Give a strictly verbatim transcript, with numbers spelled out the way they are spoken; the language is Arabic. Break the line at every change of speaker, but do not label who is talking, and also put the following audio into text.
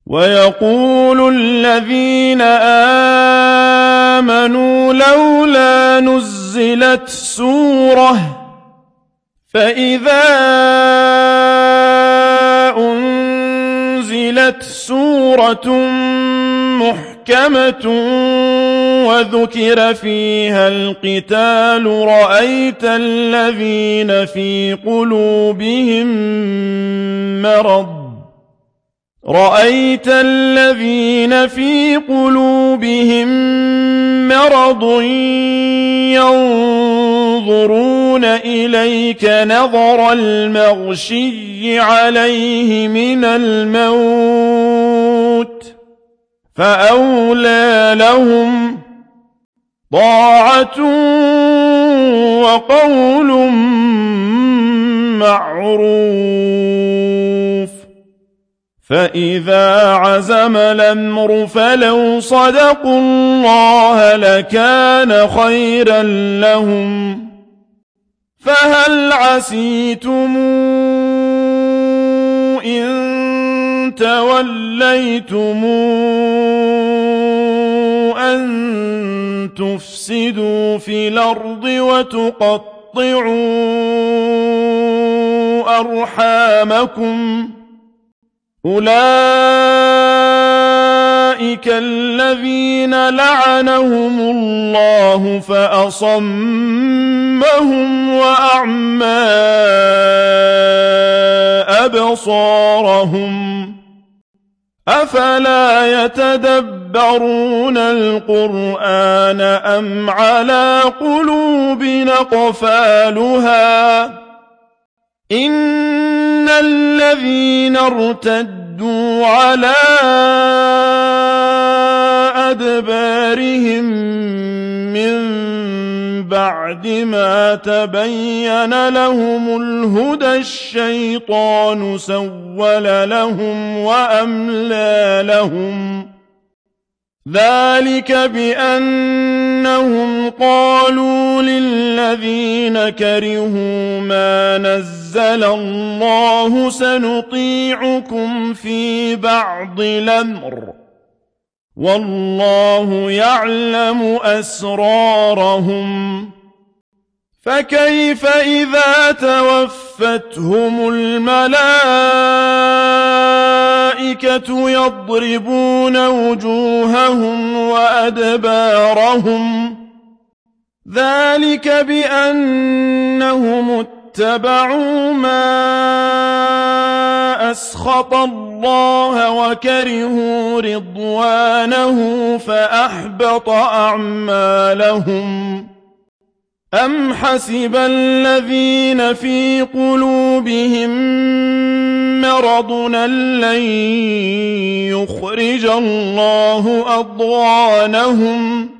ويقول الذين آمنوا لولا نزلت سورة فإذا أنزلت سورة محكمة وذكر فيها القتال رأيت الذين في قلوبهم مرض رأيت الذين في قلوبهم مرض ينظرون إليك نظر المغشي عليه من الموت فأولى لهم طاعة وقول معروف فإذا عزم الأمر فلو صدقوا الله لكان خيرا لهم فهل عسيتم إن توليتم أن تفسدوا في الأرض وتقطعوا أرحامكم أولئك الذين لعنهم الله فأصمهم وأعمى أبصارهم أفلا يتدبرون القرآن أم على قلوب أقفالها إن الذين ارتدوا على أدبارهم من بعد ما تبين لهم الهدى الشيطان سول لهم وأملى لهم ذلك بأنهم قالوا للذين كرهوا ما نزل الله سنطيعكم في بعض الأمر والله يعلم أسرارهم فكيف إذا توفتهم الملائكة يضربون وجوههم وأدبارهم ذلك بأنهم اتبعوا ما أسخط الله وكرهوا رضوانه فأحبط أعمالهم أم حسب الذين في قلوبهم مرض لن يخرج الله أضغانهم